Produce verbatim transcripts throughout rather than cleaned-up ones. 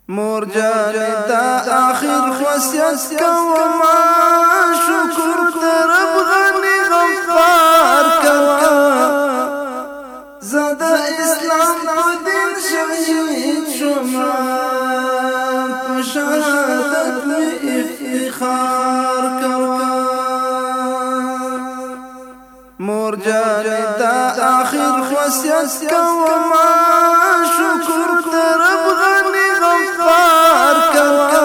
مور جانې دا آخر وصیت کوما شکر ته رب غني غفار کوا زه د اسلام په دین شهید شوما په شهادت مې افتخار کوا مور جانې دا آخر وصیت کوما شکر ته رب غني غفار کوا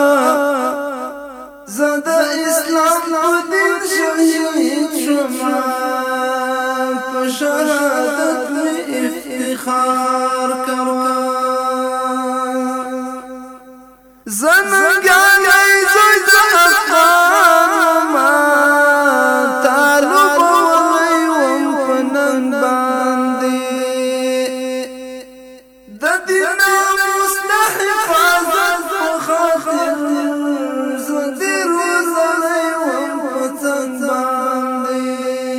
زه د اسلام په دین شهید شوما په شهادت مې افتخار کوا زنګیانې زوی د افغان ما طالب ولی وم په نن باندې د دین مستحفاظت په خاطر زه دې روزلی وم په څنګ باندې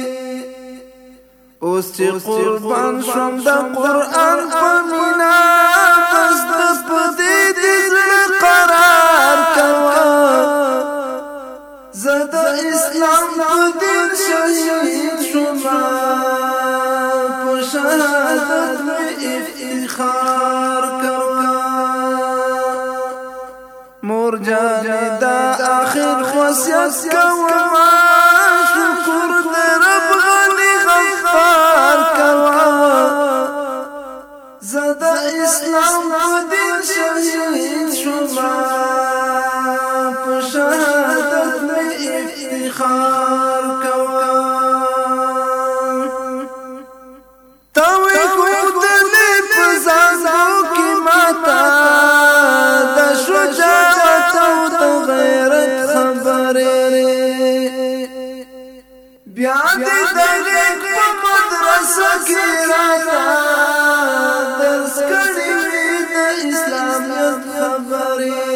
اوس چې قربان شوم د قرآن په مینا بس د په دې دې زړه قرار کوا زه د اسلام په دین شهید شوما په شهادت مې افتخار کوا مور جانې دا آخر وصیت کوما شکر دې رب غني غفار کوا زه د اسلام په دین شهید شوما په شهادت مې افتخار کوا توي کوتلې په ځانو کې ماتا د شجاعت او د غیرت خبرې بیا دې دغه په مدرسه کې راځه درس کړي د اسلامیت خبرې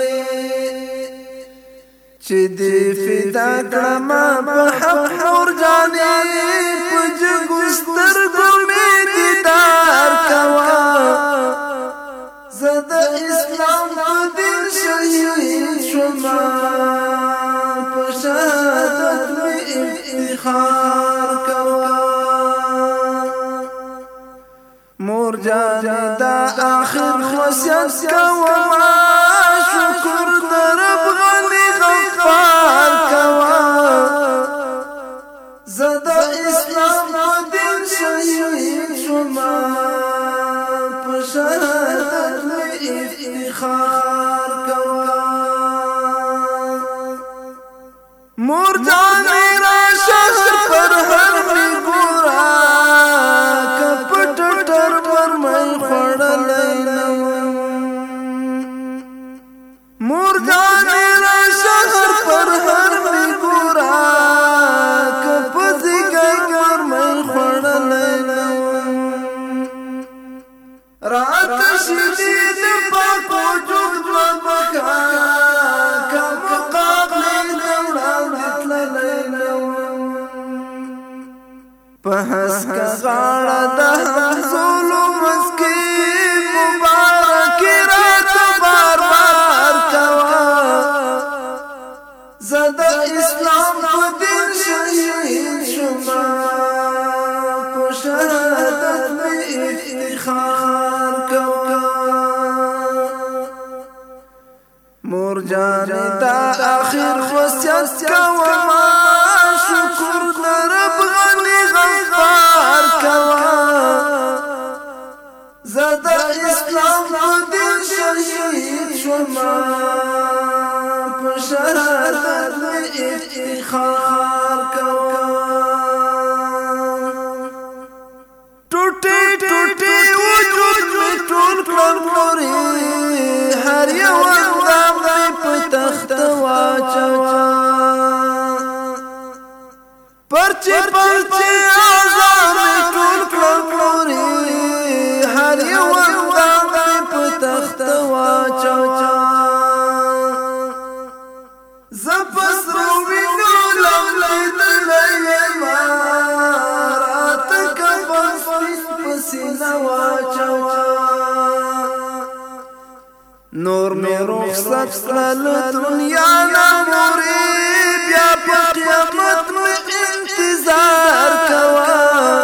چې دې فدا کړم په حق مور جانې په جګو سترګو مې دیدار کوا زه د اسلام په دین شهید شوما په شهادت مې افتخار کوا مور جانې دا آخر وصیت کوما شکر د رب غني غفار کوا زه د اسلام په دین شهید شوما په شهادت مې افتخار کوا مور جانې را شهر پر هر می ګورا کپټ ټر پر مې خړلې نو مور جانې را شهر پر هر می ګورا کپځ ګر مې خړلې نو رات شدید پاک وجود مبکا کم مقابل دوړاوړتلې نو په هسکا غاړه د ظلم مسکی مبارک رات بار بار کوا زه د اسلام په دین شهید شوما په شهادت مې افتخار کوا مور جانې دا آخر وصیت کوما شکر د رب غني غفار کوا زه د اسلام په دین شهید شوما په شهادت مې افتخار کوا ټوټي ټوټي وجود مې ټول کړ مورې هر یو اندام مې په تخت واچوا پرچې پرچې آزار مې ټول کړ مورې هر یو اندام مې په تخت واچوا زپس روینو لملیدلې ما رات کفن پسینه واچوا نور مې رخصت کړل دنیا نه مورې بیا په قیامت مې انتظار کوه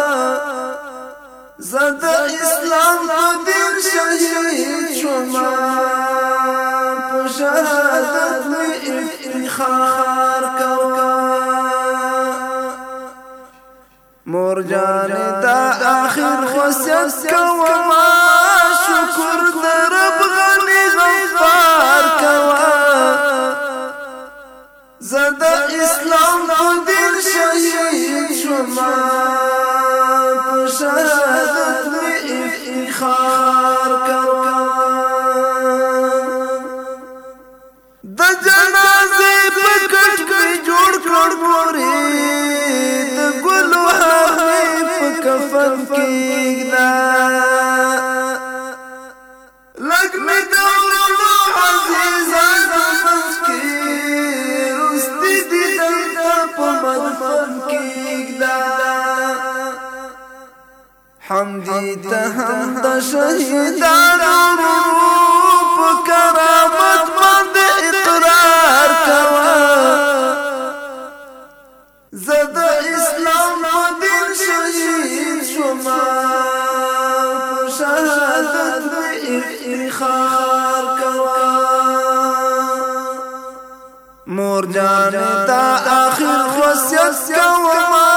زه د اسلام په دین شهید شومه په شهادت مې افتخار کوه مور جانې دا آخر وصیت کومه شکر د رب غني غفار کوه زه د اسلام په دین شهید شومه په شهادت مې افتخار کوه د جنازې په کټ کې جوړ کړ مورې د ګلو هغې په کفن کېږده لږ مې د ورونو عزیزان په منځ کې رستي دیدن ته په مدفن کېږده حمدي ته هم د شهیدانو په کرامت باندې اقرار کوه زه د اسلام په دین شهید شومه په شهادت مې افتخار کوه مور جانې دا آخر وصیت کومه